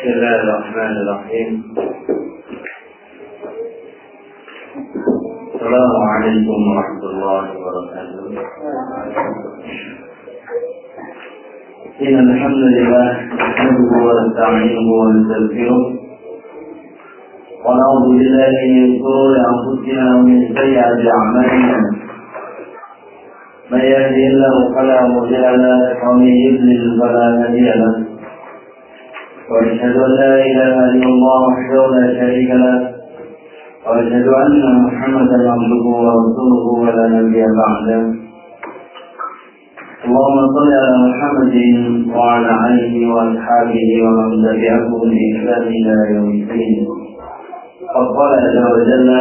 الله الرحمن الرحيم. السلام عليكم ورحمة الله وبركاته. إن الحمد لله نحمده ونستعينه ونستغفره ونعوذ بالله من شرور أنفسنا ومن سيئات أعمالنا. من يهده الله فلا مضل له ومن يضلل فلا هادي له. وأشهد أن لا إله إلا الله وحده لا شريك له وأشهد أن محمدا عبده ورسوله ولا نبي بعده. اللهم صل على محمد وعلى آله وأصحابه ومن تبعهم بإحسان إلى يوم الدين. قد قال عز وجل: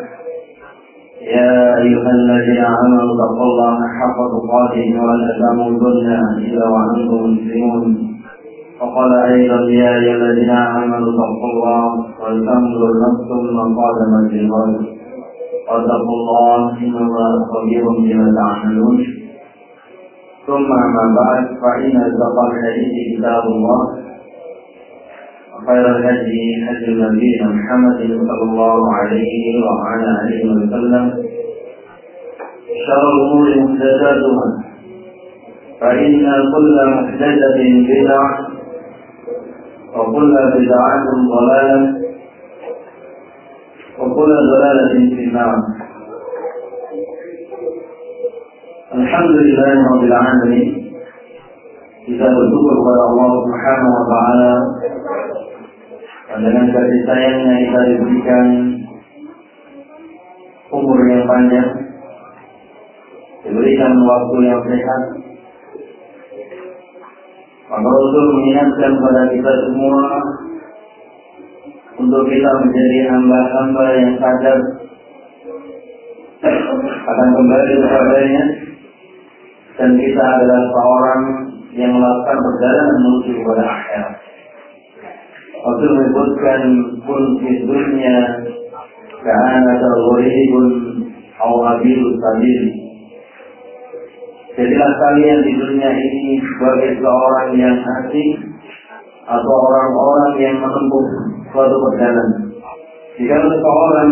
يا أيها الذين آمنوا اتقوا الله حق تقاته ولا تموتن إلا وأنتم مسلمون. وقال أيضا: يا أيها الذين آمنوا اتقوا الله ولتنظر نفس ما قدمت لغد واتقوا الله إن الله خبير بما تعملون. ثم أما بعد، فإن أصدق الحديث كتاب الله وخير الهدي هدي نبينا محمد صلى الله عليه وعلى آله وسلم. شر الأمور محدثاتها، فإن كل محدثة بدعة وكل بدعة ضلالة وكل ضلالة في النار. Alhamdulillah Rabbil Alamin. Kita bersyukur kepada Allah Subhanahu wa Ta'ala dengan kasih sayangnya kita diberikan umur yang panjang, diberikan waktu yang sehat. Maka Rasul mengingatkan kepada kita semua untuk kita menjadi hamba-hamba yang sadar akan kembali kepadanya, dan kita adalah seorang yang melakukan perjalanan menuju kepada akhirat. Rasul menyebutkan kun fi dunya ka'annaka gharibun aw abilus sabil. Jadilah kalian di dunia ini sebagai seorang yang asing atau orang-orang yang menempuh suatu perjalanan. Jika seseorang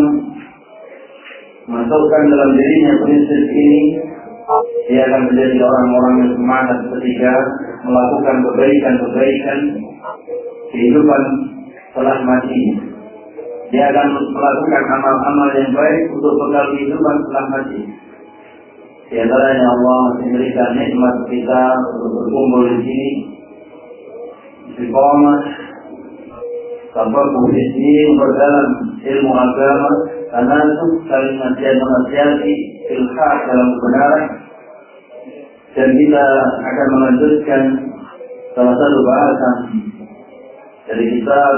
masukkan dalam dirinya prinsip ini, dia akan menjadi orang-orang yang semangat ketika melakukan kebaikan-kebaikan kehidupan setelah mati. Dia akan melakukan amal-amal yang baik untuk bekal kehidupan setelah mati. Di antaranya Allah memberikan nikmat kita untuk berkumpul di sini, istiqomah, tafakuh di sini, berdalam ilmu agama, tanasuk, saling menasihati, ilhaq dalam kebenaran. Dan kita akan melanjutkan salah satu bahasan dari kitab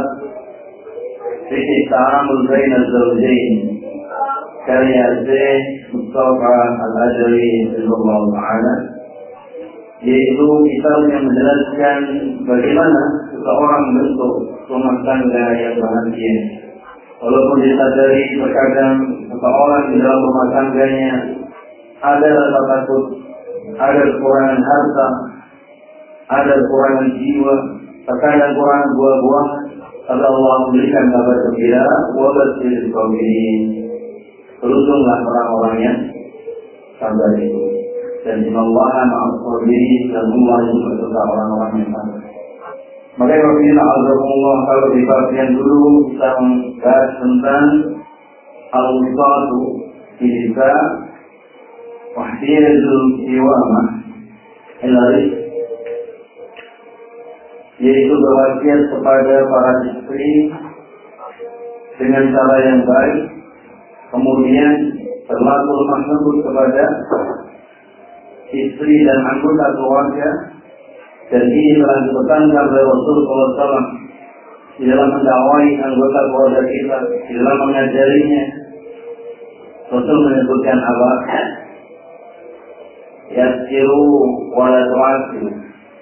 Fikih Ta'amul Bain Az-Zawjain karya Syekh Mustafa Al-Ajari Rahimahullah Ta'ala, yaitu kitab yang menjelaskan bagaimana seseorang bentuk rumah tangga yang bahagia. Walaupun disadari terkadang seseorang di dalam rumah tangganya ada rasa takut, ada kekurangan harta, ada kekurangan jiwa, terkadang kekurangan buah-buahan, tapi Allah memberikan kabar gembira, wa basyiril sabirin. Beruntunglah orang-orang yang sabar itu. Dan innallaha ma'as sabirin, dan Allah itu beserta orang-orang yang sabar. Maka Rabbina Azzakumullah, kalau di bagian dulu kita membahas tentang al-wisatu bisa wahdiyadul iwamah ilarik, yaitu berwasiat kepada para istri dengan cara yang baik, kemudian berlaku lemah lembut kepada istri dan anggota keluarga. Dan ini telah ditekankan oleh Rasulullah SAW di dalam mendakwai anggota keluarga kita, di dalam mengajarinya. Rasul menyebutkan apa? Yassiru wa la tu'assiru.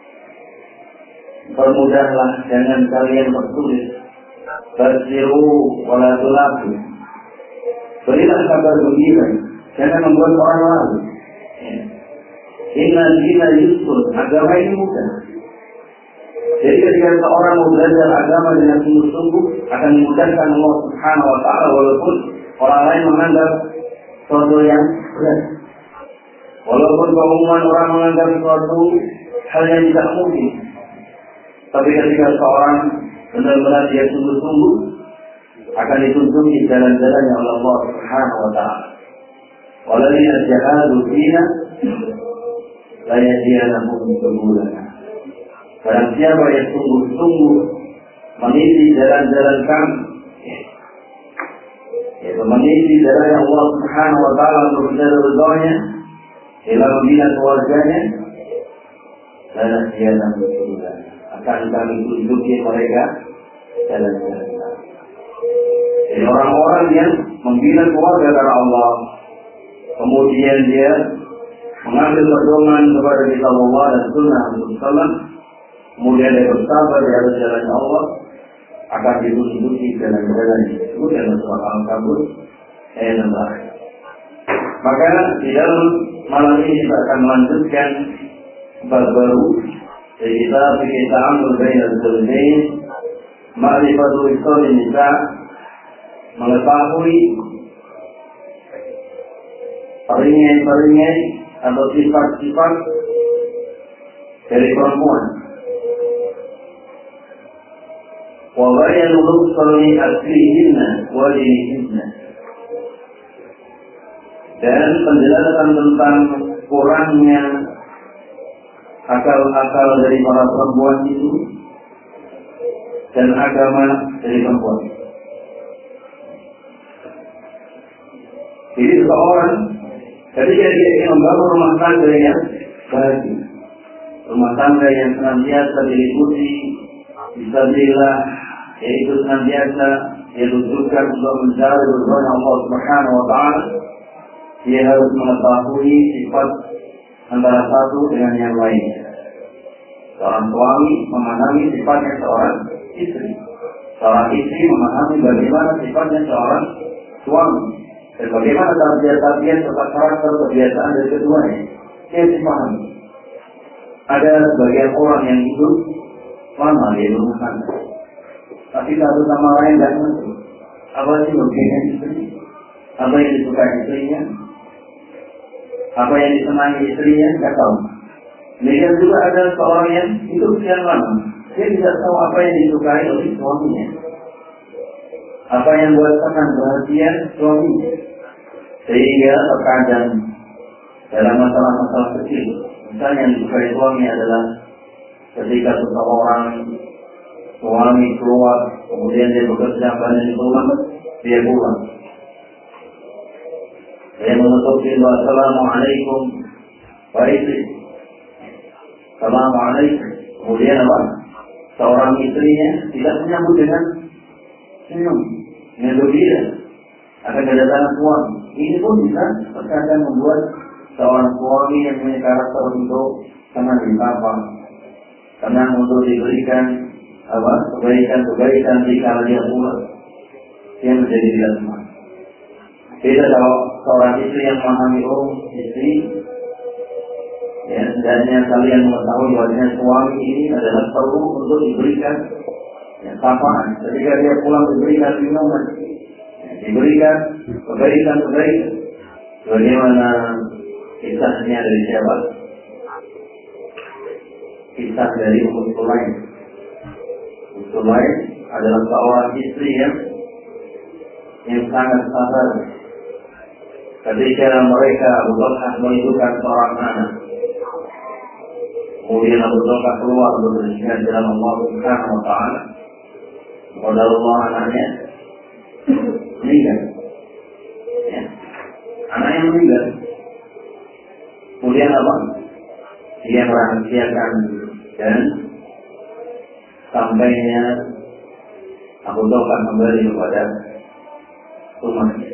Permudahlah, jangan kalian persulit. Bassiru wa la tulaku. Berilah kabar gembira, jangan membuat orang lain. Inna dina yusur, agama ini mudah. Jadi ketika seorang mau belajar agama dengan sungguh-sungguh akan dimudahkan Allah Subhanahu wa Ta'ala, walaupun orang lain menganggap suatu yang berat, walaupun keumuman orang menganggap suatu hal yang tidak mungkin. Tapi ketika seorang benar-benar dia sungguh-sungguh, akan dituntun di jalan-jalan yang Allah Subhanahu wa Ta'ala. Walladhina jahadu fina la yahdiyanahum subulana. Barang siapa yang sungguh-sungguh meniti jalan-jalan kami, yaitu meniti jalan yang Allah Subhanahu wa Ta'ala untuk mencari ridhonya, dalam membina keluarganya, la yahdiyanahum subulana. Akan kami tunjuki mereka jalan-jalan. Jadi orang-orang yang membina keluarga karena Allah, kemudian dia mengambil pedoman kepada kitab Allah dan sunnah Rasulullah, kemudian dia bersabar di atas jalan Allah, akan ditunjuki jalan-jalan itu dan surat Al-Kabur ayat 6. Maka di dalam malam ini kita akan melanjutkan bab baru dari kitab Amr Bain al-Zawjain, Ma'rifatul Islam Nisa, mengetahui peringin-peringin atau sifat-sifat dari perempuan. Wa bayanu husni aslihinna wa dinihinna, dan penjelasan tentang kurangnya akal-akal dari para perempuan itu dan agama dari perempuan. Jadi seorang ketika dia ingin membangun rumah tangga yang bahagia, rumah tangga yang senantiasa diliputi fisabilillah, yaitu senantiasa dia tujukan untuk mencari ridhonya Allah Subhanahu wa Ta'ala, dia harus mengetahui sifat antara satu dengan yang lain. Seorang suami memahami sifatnya seorang istri, seorang istri memahami bagaimana sifatnya seorang suami, dan bagaimana tabiat-tabiat serta karakter kebiasaan dari keduanya. Dia dipahami. Ada sebagian orang yang hidup lama di rumah tangga, tapi satu sama lain tidak mengerti apa sih bagian istri, apa yang disukai istrinya, apa yang disenangi istrinya, tidak tahu. Demikian juga ada seorang yang hidup sekian lama, dia tidak tahu apa yang disukai oleh suaminya, apa yang buat senang bahagia suaminya. Sehingga terkadang dalam masalah-masalah kecil, misalnya yang disukai suami adalah ketika seseorang suami keluar, kemudian dia bekerja banyak di rumah, dia pulang, dia menutup pintu, assalamualaikum, baik, assalamualaikum. Kemudian apa? Seorang istrinya tidak menyambut dengan senyum, dengan gembira akan kedatangan suami. Ini pun bisa terkadang membuat seorang suami yang punya karakter untuk senang disapa, senang untuk diberikan kebaikan di kala dia pulang, dia menjadi tidak semangat. Beda kalau seorang istri yang memahami istri, ya, hendaknya kalian mengetahui bahwa suami ini adalah perlu untuk diberikan sapaan. Ketika dia pulang diberikan minuman, diberikan kebaikan. Bagaimana kisahnya dari siapa? Kisah dari Ummu Sulaim. Ummu Sulaim adalah seorang istri yang sangat sabar. Ketika mereka Abu Talhah menunjukkan seorang anak, kemudian Abu Talhah keluar untuk berjihad dalam Allah Subhanahu wa Ta'ala, kepada Allah anaknya meninggal. Ya. Anaknya meninggal. Kemudian apa? Dia merahasiakan dan sampainya Abu Talhah kembali kepada rumahnya.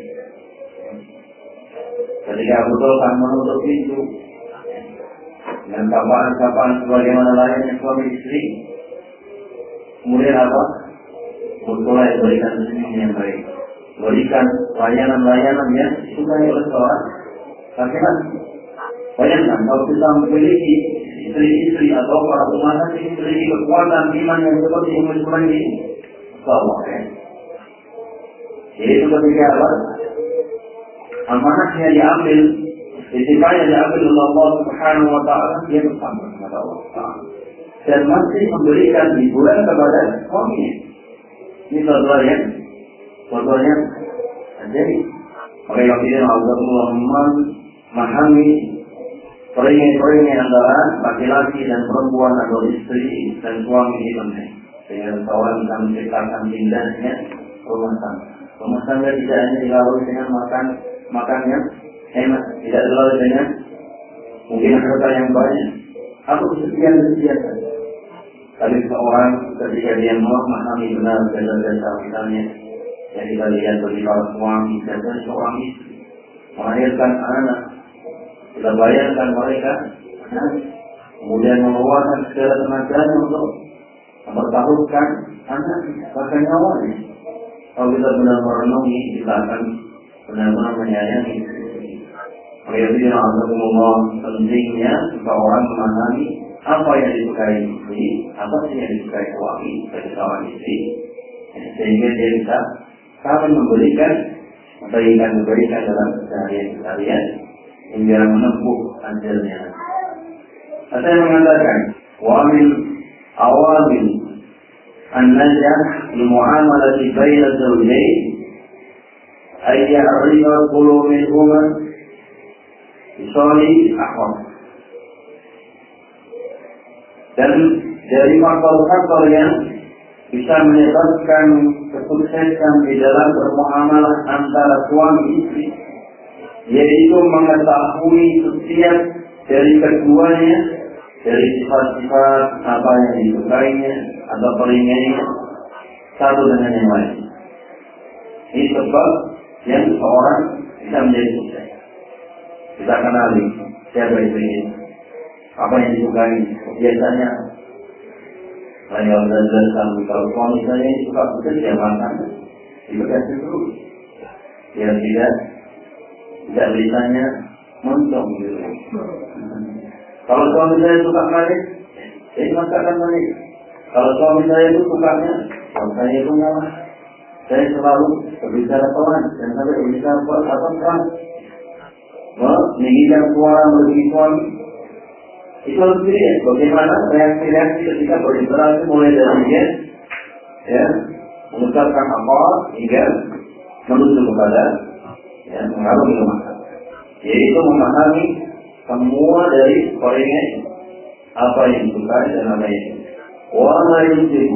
Ketika Abu Talhah menutup pintu dengan sapaan-sapaan sebagaimana layaknya suami istri, kemudian apa? Mulai berikan senyum yang baik, berikan layanan-layanan yang disukai oleh seorang laki-laki. Bayangkan kalau kita memiliki istri-istri atau para umat ini memiliki kekuatan iman yang seperti umat ini. Allah ya. Yaitu ketika apa? Amanahnya diambil, istimanya diambil oleh Allah Subhanahu wa Ta'ala, dia bersama kepada Allah Ta'ala dan masih memberikan hiburan kepada suaminya. Ini contohnya jadi mereka tidak Allah memahami peringatan antara laki-laki dan perempuan atau istri dan suami ini penting. Sehingga seorang bisa menciptakan indahnya rumah tangga. Rumah tangga tidak hanya dilalui dengan makannya enak, tidak dilalui dengan mungkin harta yang banyak atau sekian saja. Tapi seorang ketika dia memahami benar jasa-jasa misalnya yang kita lihat bagi para suami dan seorang istri melahirkan anak, kita bayarkan mereka, kemudian mengeluarkan segala tenaganya untuk mempertaruhkan anak, bahkan nyawanya. Kalau kita benar merenungi, kita akan benar-benar menyayangi. Alhamdulillah, Allah pentingnya seorang memahami apa yang disukai istri, apa yang disukai suami dari seorang istri, sehingga dia bisa saling memberikan kebaikan dalam keseharian hingga menempuh ajalnya. Saya mengatakan, wamil awamil an-najah al-mu'amalati baina zawjayn ay ya'rifa kullu minhuma bisali ahwal. Dan dari faktor-faktor yang bisa menyebabkan kesuksesan di dalam bermuamalah antara suami istri, yaitu mengetahui setiap dari keduanya, dari sifat-sifat apa yang disukainya atau peringannya satu dengan yang lain. Ini sebab yang seorang bisa menjadi sukses. Kita kenali siapa itu ini, apa yang disukai. Biasanya saya belajar kalau suami saya suka bekerja makan, diberikan terus. Dia tidak bisanya montong gitu. Kalau suami saya suka manis, saya masakan manis. Kalau suami saya itu sukanya, kalau saya itu ngalah. Saya selalu berbicara pelan dan sampai berbicara pelan. Meninggikan suara melalui suami. Itu harus dilihat bagaimana reaksi ketika berinteraksi mulai dari dia, ya, mengucapkan apa hingga menuju kepada, ya, mengarungi rumah tangga. Yaitu memahami semua dari poinnya apa yang disukai dan apa yang warna yusibu,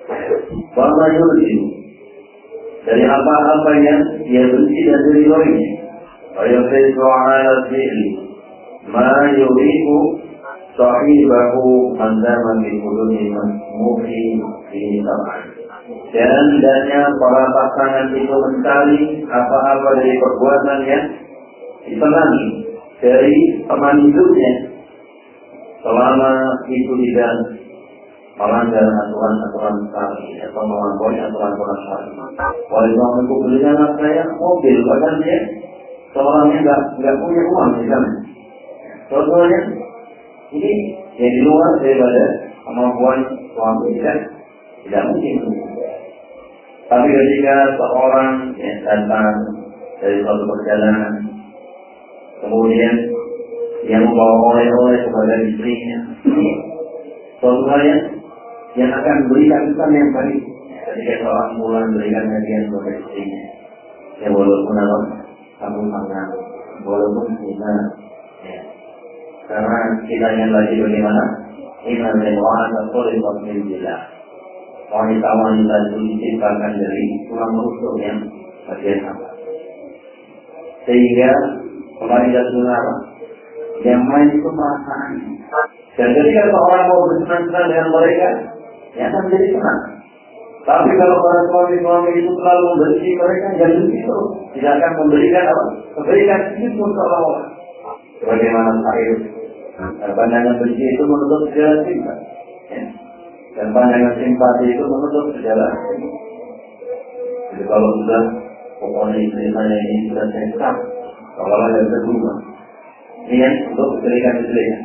dari apa-apa yang dia benci dan diridhoinya. Ayat-ayat al-fi'li ma yuriku sahibahu mandama bi quluni masmuhi fi sab'an. Dan hendaknya para pasangan itu mencari apa-apa dari perbuatan yang disenangi dari teman hidupnya selama itu tidak melanggar aturan-aturan syar'i atau melampaui aturan-aturan syar'i. Kalau suamiku belikan anak saya mobil, bahkan dia seorangnya nggak punya uang misalnya. Contohnya ini yang di luar daripada kemampuan suami kan tidak mungkin. Tapi ketika seorang yang datang dari suatu perjalanan, kemudian dia membawa oleh-oleh kepada istrinya, suatu hal yang akan berikan kesan yang baik ketika seorang mulai berikan hadiah kepada istrinya. Ya walaupun apa, kamu sangat, walaupun kita, ya. Karena kita ingin lagi bagaimana? Inna lillahi wa inna ilaihi raji'un. Wanita-wanita itu diciptakan dari tulang rusuk yang bagian apa? Sehingga kembali ke sunnah, yang main itu perasaan. Dan ketika seorang mau bersenang-senang dengan mereka, ya akan menjadi senang. Tapi kalau para suami-suami itu selalu membenci mereka, yang benci itu tidak akan memberikan apa? Memberikan itu seolah-olah. Bagaimana syair? Pandangan benci itu menutup segala cinta, ya. Dan pandangan simpati itu menutup segala. Jadi kalau sudah pokoknya istri saya ini sudah saya stop, kalau ada kedua, niat untuk berikan istrinya.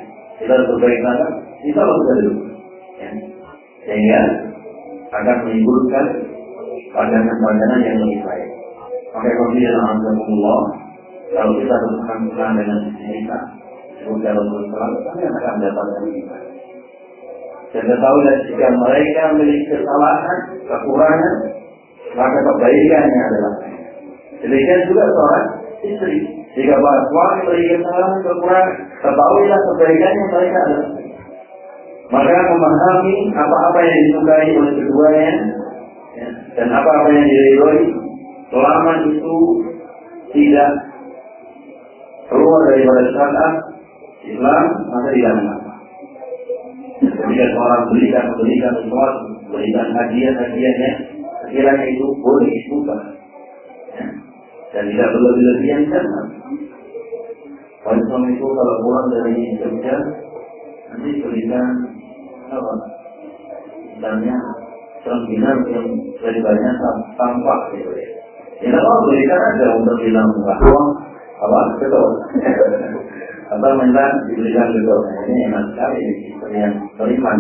kita berbaik sangka, kita bisa dulu. Ya. Sehingga akan menimbulkan pandangan-pandangan yang lebih baik. Maka kemudian alhamdulillah, kalau kita bersenang-senang dengan kita, semoga Rasulullah kami akan mendapatkan kita. Dan ketahuilah jika mereka memiliki kesalahan, kekurangan, maka kebaikannya adalah saya. Demikian juga seorang istri. Jika suami memiliki kesalahan, kekurangan, ketahuilah kebaikannya mereka adalah saya. Maka memahami apa-apa yang disukai oleh keduanya, ya, dan apa-apa yang diridhoi, selama itu tidak keluar daripada syariat Islam, maka tidak mengapa. Ketika seorang berikan sesuatu, berikan hadiahnya, sekiranya itu boleh suka, ya, dan tidak berlebihan jangan. Wanita itu kalau pulang dari kerja, nanti berikan apa? Misalnya selengginan yang daripadanya tampak gitu ya. Tidak mau berikan aja untuk bilang bahwa apa betul. Atau minta diberikan betul. Ini enak sekali yang beriman.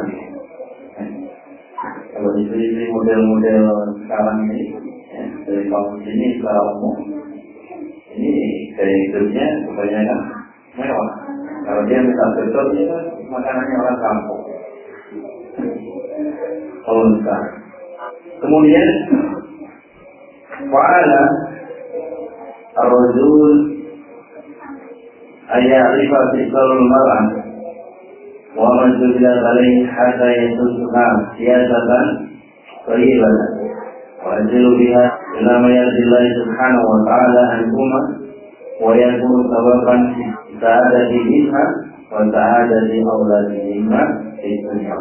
Kalau istri model-model sekarang ini, ya, dari kaum ini secara umum, ini dari hidupnya kebanyakan mewah. Kalau dia minta betul, dia makanannya orang kampung. Kalau sekarang. Kemudian fa'ala ar-rajul aya'rifa fisalul mar'ah wa man jubila alaih hatta yasusuha siyasatan qaribatan wa ajilu biha ila mayadillahi subhanahu wa ta'ala anhuma wa yakunu sababan sa'adati minha wa sa'adati awladihima di dunia.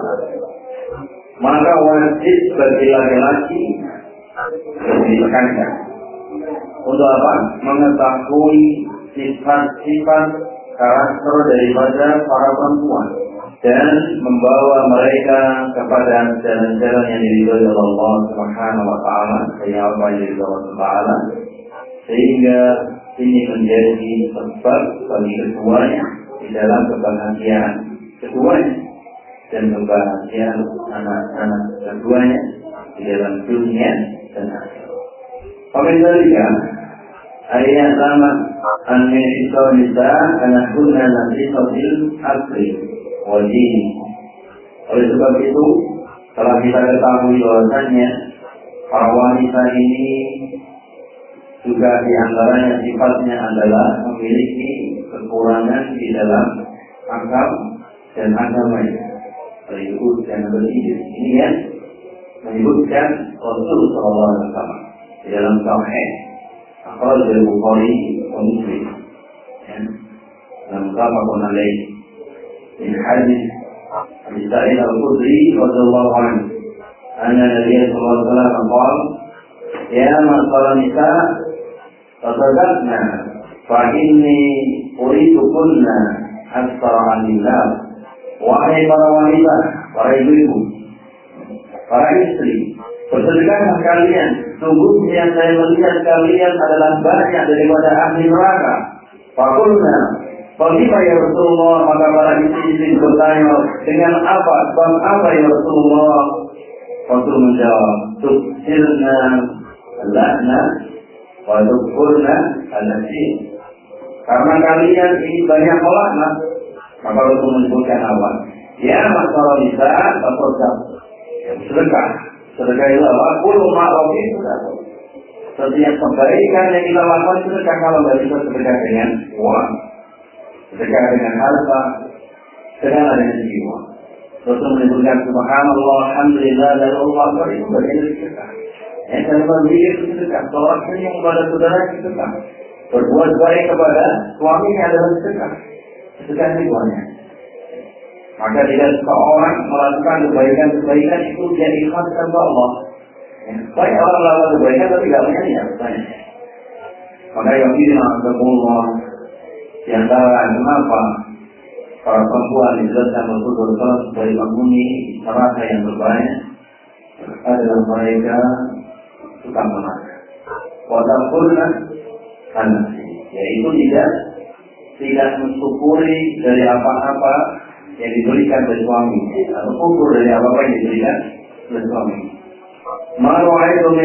Maka wajib bagi laki-laki ditekankan untuk apa? Mengetahui sifat-sifat karakter daripada para perempuan dan membawa mereka kepada jalan-jalan yang diridhoi oleh Allah Subhanahu wa taala, kayak apa yang diridhoi Allah Taala, sehingga ini menjadi sebab bagi keduanya di dalam kebahagiaan keduanya dan kebahagiaan anak-anak keduanya di dalam dunia dan akhirat. Pemirsa, ayat sama an-nisa nisa anahunna nasifatil akli wajib. Oleh sebab itu, telah kita ketahui bahwasannya para wanita ini juga diantaranya sifatnya adalah memiliki kekurangan di dalam akal dan agamanya. Berikut dan berikut ini yang menyebutkan Rasulullah SAW di dalam Sahih Akhraj al-Bukhari wa Muslim dalam Muttafaqun alaih min hadis Abi Sa'id al-Khudri radhiyallahu anhu anna Nabi sallallahu alaihi wasallam qala ya ma'shara nisa tasaddaqna fa inni uridukunna aktsara anillah. Wahai para wanita, para ibu-ibu, para istri, bersedekahlah kalian. Sungguhnya saya melihat kalian adalah banyak daripada ahli neraka. Fakulna, bagaimana ya Rasulullah? Maka para istri bertanya, dengan apa? Sebab apa ya Rasulullah? Rasul menjawab, tuksirna al-la'na wa tukurna al-nasi. Karena kalian ini banyak melaknat. Maka Rasul menyebutkan apa? Ya masalah nisa atau sedekah. Sedekah itu apa? Kullu ma'rufin sedekah. Setiap kebaikan yang kita lakukan sedekah. Kalau tidak bisa sedekah dengan uang, sedekah dengan harta, sedekah dengan jiwa. Rasul menyebutkan subhanallah, alhamdulillah, dan Allah Akbar itu bagian dari sedekah. Yang saya berbeda itu sedekah. Seorang senyum kepada saudara sedekah. Berbuat baik kepada suaminya adalah sedekah. Sedekah ribuannya. Maka tidak seorang melakukan kebaikan itu dia ikhlas kepada Allah. Banyak orang melakukan kebaikan tapi tidak punya niat. Maka yang ini Allah di antara kenapa para perempuan dijelaskan Rasulullah sebagai penghuni neraka yang terbanyak adalah mereka suka makan. Watakulna anasi, yaitu tidak mensyukuri dari apa-apa yang diberikan oleh suami atau ukur dari apa yang diberikan oleh suami. Maru'aitu min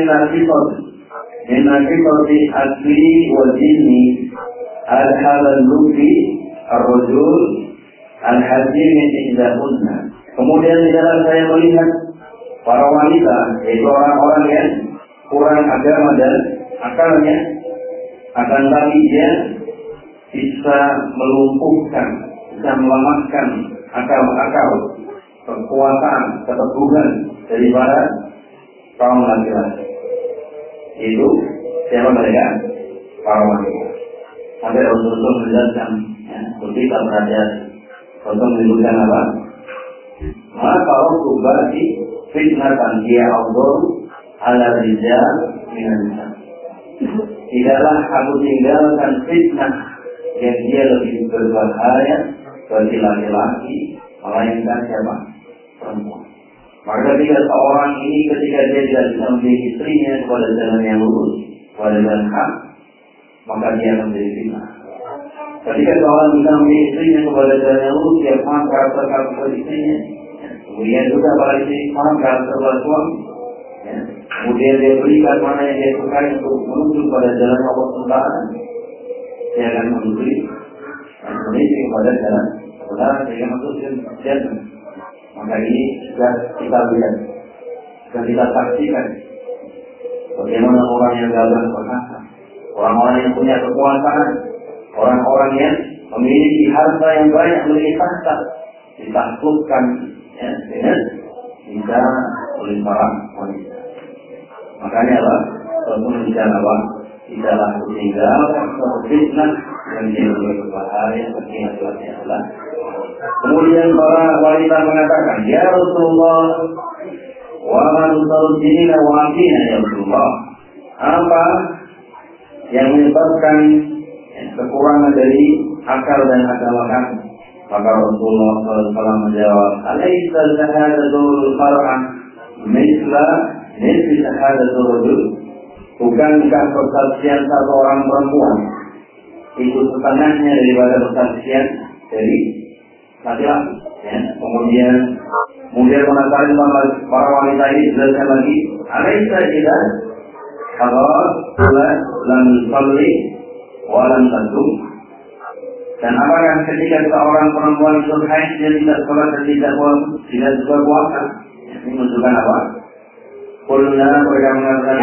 nasifati asli wa jinni al-halal lufi ar-rujul al-hazim ihdahunna. Kemudian di dalam saya melihat para wanita, yaitu orang-orang yang kurang agama dan akalnya, akan tapi dia bisa melumpuhkan, bisa melemahkan akal-akal, kekuatan, keteguhan dari para kaum laki-laki. Itu siapa mereka? Para wanita. Sampai Rasulullah menjelaskan, kita berhati-hati. Rasul menyebutkan apa? Maka Rasul berarti fitnatan dia Allah ala rijal minan nisa. Tidaklah aku tinggalkan fitnah yang dia lebih berbahaya bagi laki-laki melainkan siapa? Perempuan. Maka ketika seorang ini ketika dia tidak bisa memiliki istrinya kepada jalan yang lurus, kepada jalan hak, maka dia akan menjadi fitnah. Ketika seorang bisa memiliki istrinya kepada jalan yang lurus, dia paham karakter istrinya. Kemudian juga para istri paham karakter suami. Kemudian dia berikan mana yang dia sukai untuk menuju pada jalan Allah Subhanahu. Dia akan menuju kepada jalan Allah sehingga masuk jalan. Maka ini sudah kita lihat, sudah kita saksikan bagaimana orang yang gagal perkasa, orang-orang yang punya kekuasaan, orang-orang yang memiliki harta yang banyak, memiliki harta, ditaklukkan dengan bisa oleh para wanita. Makanya Allah Rasul bicara apa? Tidaklah tinggalkan suatu fitnah yang lebih berbahaya bagi laki-laki adalah. Kemudian para wanita mengatakan, Ya Rasulullah, wa man tarjina wa atina ya Rasulullah. Apa yang menyebabkan kekurangan dari akal dan agama kami? Maka Rasulullah SAW menjawab, Alaysa syahadatul mar'ah misla nisfi syahadatul rajul. Bukankah persaksian satu orang perempuan itu setengahnya daripada persaksian dari laki-laki? Kemudian mengatakan para wanita ini jelaskan lagi, Alaysa kita kalau lam yusalli wa lam tasum. Dan apakah ketika seorang perempuan itu haid dia tidak sholat dan tidak juga puasa? Ini menunjukkan apa? Kulna mereka mengatakan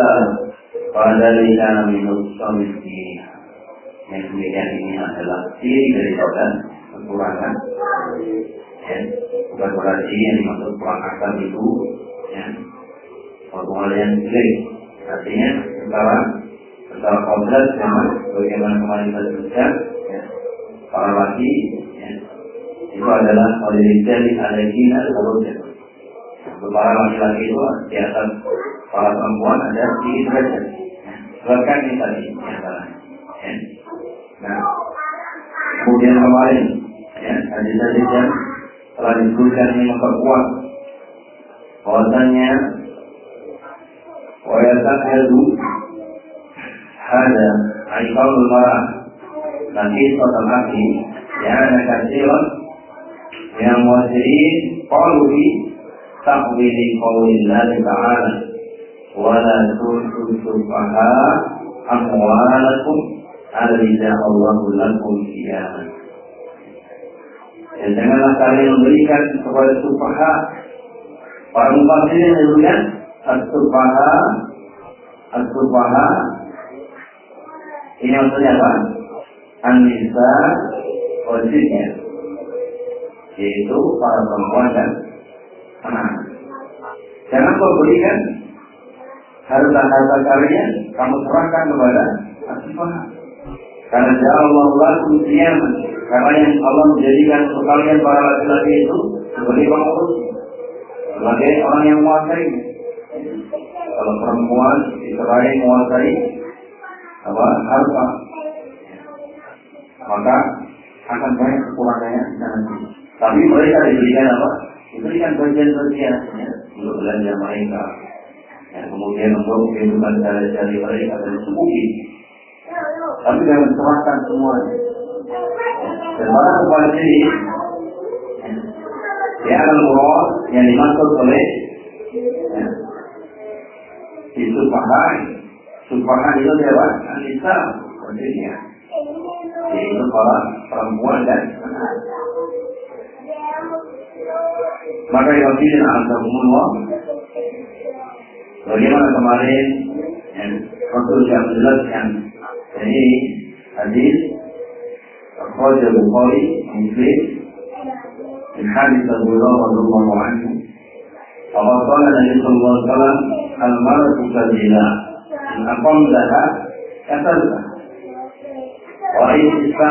pada lisan minus suami. Yang demikian ini adalah ciri daripada kekurangan. Bukan berarti yang dimaksud kurang akal itu suatu hal yang jelek. Artinya secara kompleks memang bagaimana kemarin kita sebutkan, para laki itu adalah oleh alegina al-rojah. Untuk para laki-laki itu di atas para perempuan ada sedikit derajat. Sebabkan ini tadi Nah, kemudian kemarin hadis-hadis yang telah disebutkan ini memperkuat bahwasanya wayatahadu ada aiqalul marah nanti total hati yang ada kasiran yang muasirin qalubi ta'wili qawlillahi ta'ala wala tusufaha amwalakum alidha Allahu lakum qiyamah. Dan janganlah kalian memberikan kepada sufaha. Para mufassirin menyebutkan as-sufaha ini maksudnya apa? An-nisa wajibnya, yaitu para perempuan dan anak. Jangan kau berikan harta-harta kalian, kamu serahkan kepada as-sufaha. Karena Allah lakum qiyamah, karena yang Allah menjadikan untuk kalian para laki-laki itu sebagai pengurus, sebagai orang yang menguasai. Kalau perempuan diserahi menguasai harta, maka akan banyak kekurangannya nanti. Tapi mereka diberikan apa? Diberikan bagian-bagian untuk belanja mereka. Kemudian untuk kehidupan sehari-hari mereka dan cukupi. Tapi jangan serahkan semuanya. Dan para kepala diri Ya, al-murad yang dimaksud oleh ya, sufahan. Sufahan itu lewat Anissa, maksudnya yaitu para perempuan dan anak. Maka yang tidak ada umumnya. Bagaimana kemarin Rasul yang menjelaskan jadi hadis Akhrajahu Bukhari Muslim min hadits Abu Hurairah radhiyallahu anhu qala Nabi sallallahu alaihi wasallam al-mar'atu kadhila in aqamtaha kasalta wa in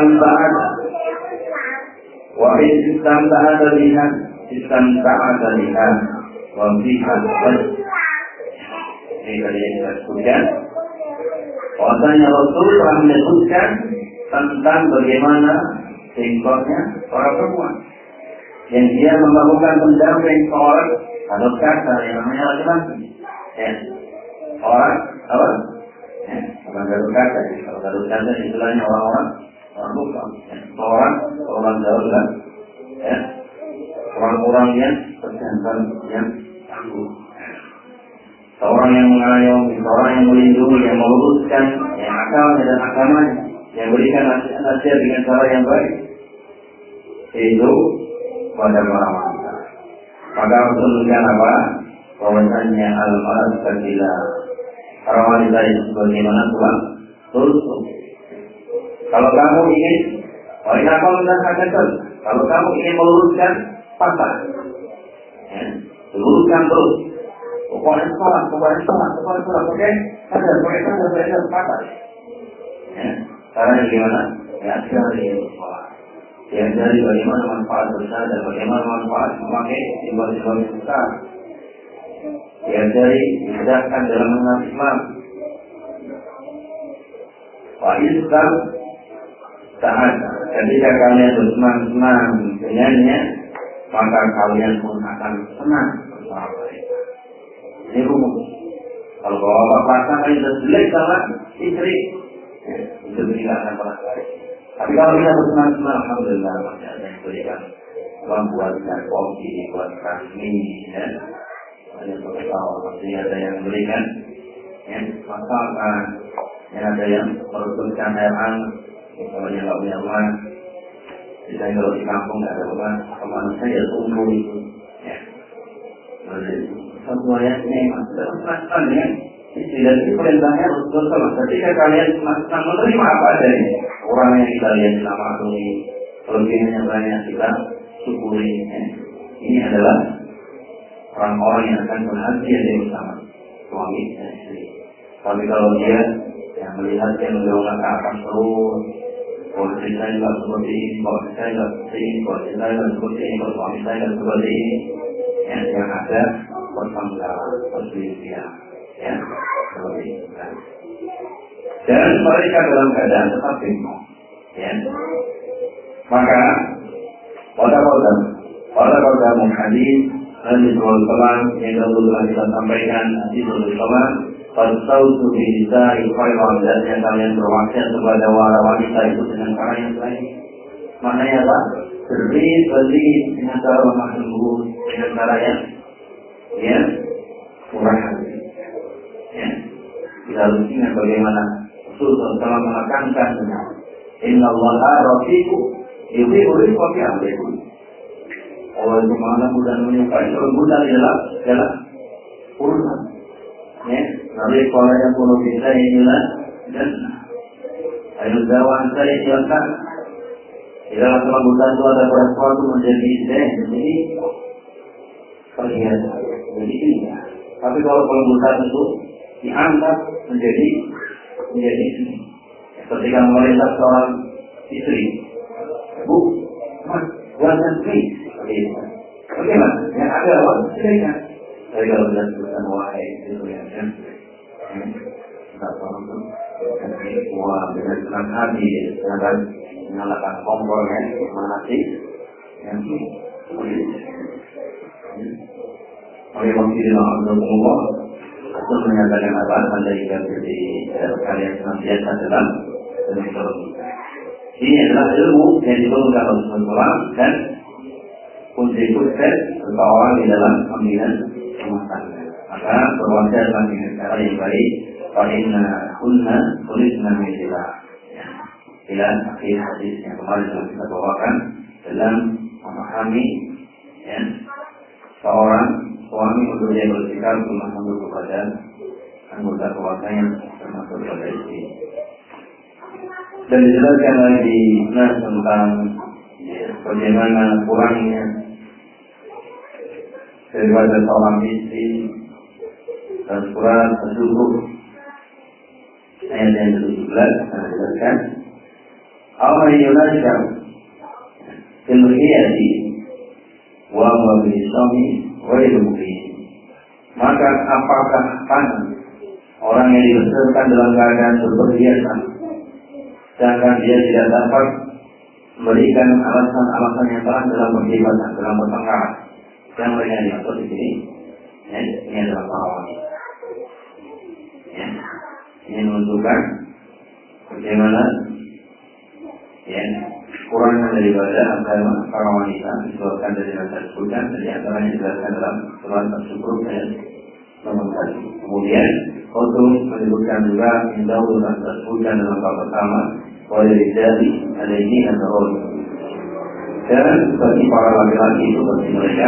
istamta'ata biha istamta'ata biha wa fiha ini kalian kita sebutkan bahwasanya Rasul telah menyebutkan tentang bagaimana tingkatnya para perempuan yang dia melakukan pendamping seorang atau kata yang namanya laki-laki ya. Orang apa? Ya, orang gaduh kata kalau gaduh kata istilahnya orang bukan ya. orang gaduh kan ya. Orang-orang yang terjantan yang tangguh. Seorang yang mengayomi, seorang yang melindungi, yang meluruskan yang akalnya dan agamanya, yang berikan nasihat dengan cara yang baik, itu pada para wanita. Maka menunjukkan apa? Bahwasanya al-mar'at kadhila. Para wanita itu bagaimana tulang rusuk. Kalau kamu ingin, kalau kamu ingin meluruskan patah, ya, luruskan terus. Pokoknya sholat, oke? Ada patah. Ya, caranya gimana? Ya, dari sholat. Diajari bagaimana manfaat bersahadat, bagaimana manfaat memakai simbol-simbol besar. Diajari diajarkan dalam mengenal Islam. Wa Islam saat ketika kalian bersenang-senang dengannya, maka kalian pun akan senang bersama mereka. Ini rumus. Kalau bapak pasangan itu jelek sama istri, ya, itu tidak akan pernah baik. Tapi kalau kita bersenang-senang, alhamdulillah masih ada yang berikan uang buatkan kopi, buatkan mie, ya. Ada pengetahuan, masih ada yang berikan ya, masakan, ya, ada yang merusukkan air hangat. Kalau dia nggak punya uang, kita kalau di kampung nggak ada uang, kemana saya tunggu itu, ya. Satu ayatnya yang senang-senang dengan istri dan ini perintahnya Rasulullah. Ketika kalian senang menerima apa adanya, orang yang kita lihat selama ini, kelebihannya banyak kita syukuri. Ya. Ini adalah orang-orang yang akan berhasil di bersama suami dan istri. Tapi kalau dia yang melihat dia menjauhkan ke atas terus, kalau istri saya nggak seperti ini, kalau istri saya nggak seperti ini, kalau istri saya nggak seperti ini, kalau suami saya nggak seperti ini, yang ada pertengkaran, perselisihan, ya, seperti itu. Dan mereka dalam keadaan tetap bingung, ya. Maka pada hadis Nabi SAW yang telah kita sampaikan di Rasulullah, "Fasautu bisa ikhwan dan yang kalian berwasiat kepada wanita itu dengan cara yang baik." Maknanya apa? Beri dengan cara lemah lembut, dengan cara yang ya murah hati. Ya, kita harus ingat bagaimana Rasulullah telah menekankan Inna Allaha rafiqu yuhibbu rifqa fi amrihi. Allah itu maha mudah menyukai kelembutan dalam urusan. Ya, Nabi kalau yang perlu kita inilah dan ayo dakwah saya silakan. Di dalam kelembutan itu ada sesuatu menjadi jadi perhiasan, jadi indah. Tapi kalau kelembutan itu diangkat menjadi ketika memerintah seorang istri, Bu, Mas, buatkan please. Bagaimana? Yang ada apa? Silakan. Saya kalau sudah sebutkan wahai itu ya kan. Kita paham wah dengan senang hati, dengan menyalakan kompor ya, mana sih? Yang oleh waktu di dalam Allah itu menyatakan apa? Anda juga jadi kalian senantiasa dalam ini adalah ilmu yang diperlukan oleh Rasulullah dan sukses seseorang di dalam pembinaan rumah tangga. Maka berwasiatlah dengan cara yang baik. Fa'inna hunna tulisna milah. Bila akhir hadis yang kemarin telah kita bawakan dalam memahami seorang suami untuk dia bersikap untuk kepada anggota keluarganya termasuk kepada istri. Dan dijelaskan lagi tentang bagaimana kurangnya daripada seorang istri dan surat Az-Zukhruf ayat yang ke-17 akan dijelaskan Allah yunajam filhiyati wa mabisami wa ilmuhi. Maka apakah orang yang dibesarkan dalam keadaan berperhiasan sedangkan dia tidak dapat memberikan alasan-alasan yang terang dalam perkhidmatan, dalam pertengkaran yang mereka diatur di sini, ini adalah para wanita. Ini menunjukkan bagaimana kurangnya daripada agama para wanita disebabkan dari rasa disebutkan dari antaranya dijelaskan dalam surat Az-Zukhruf ayat nomor 1. Kemudian untuk menyebutkan juga indahul dan disebutkan dalam bab pertama walidari alaihi an-nurul. Dan bagi para laki-laki itu bagi mereka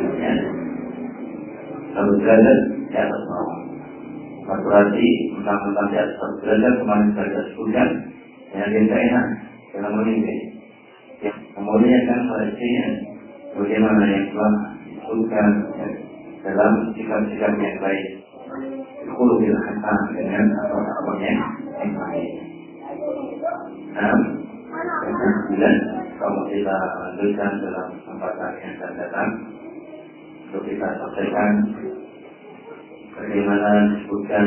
satu derajat di atas bawah. Berarti tentang di atas satu derajat kemarin saya sebutkan yang kita enak dalam memimpin. Kemudian kan istrinya bagaimana yang telah disebutkan dalam sikap-sikap yang baik. Khuluqul hasan dengan apa-apanya yang baik. Nah, kemudian kalau kita lanjutkan dalam kesempatan yang akan datang untuk kita sampaikan bagaimana disebutkan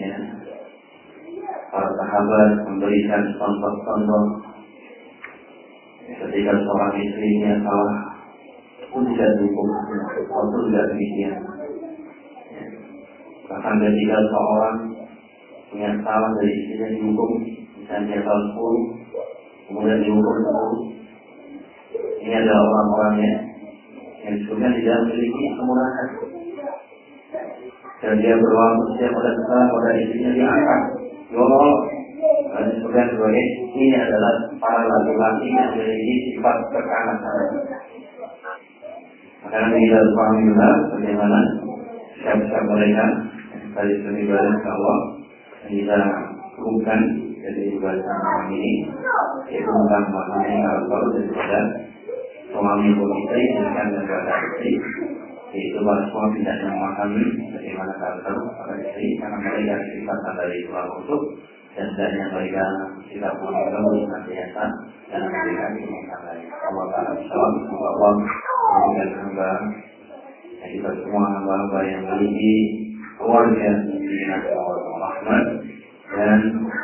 para sahabat memberikan contoh-contoh ketika seorang istrinya salah pun tidak dihukum, atau tidak demikian. Bahkan ketika seorang yang salah dari istrinya dihukum, misalnya dia salah 10, kemudian dihukum 10. Ini adalah orang-orangnya yang disebutkan tidak memiliki kemurahan. Dan dia berlaku setiap pada kesalahan pada istrinya diangkat, diolok. Dan disebutkan sebagai ini adalah para laki-laki yang memiliki sifat kekanasan. Maka kita harus pahami benar bagaimana sikap-sikap mereka dari ibadah ke Allah yang kita lakukan dari ibadah ini, yaitu tentang maknanya karakter daripada suami istri dan kepada istri, yaitu bahwa suami tidak memahami bagaimana karakter pada istri karena mereka sifat dari Tuhan khusus dan hendaknya mereka tidak boleh lembut biasa dan mereka diminta lain. Allah Taala Salam semoga Allah memberikan hamba yang kita semua hamba-hamba yang memiliki keluarga dengan Allah Rahmat dan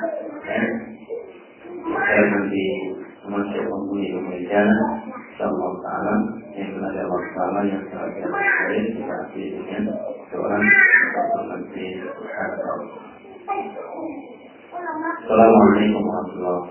saya nanti masuk mempunyai kemuliaan Allah Taala yang benar Allah Taala yang sangat baik seperti dengan seorang seperti Assalamualaikum warahmatullahi wabarakatuh.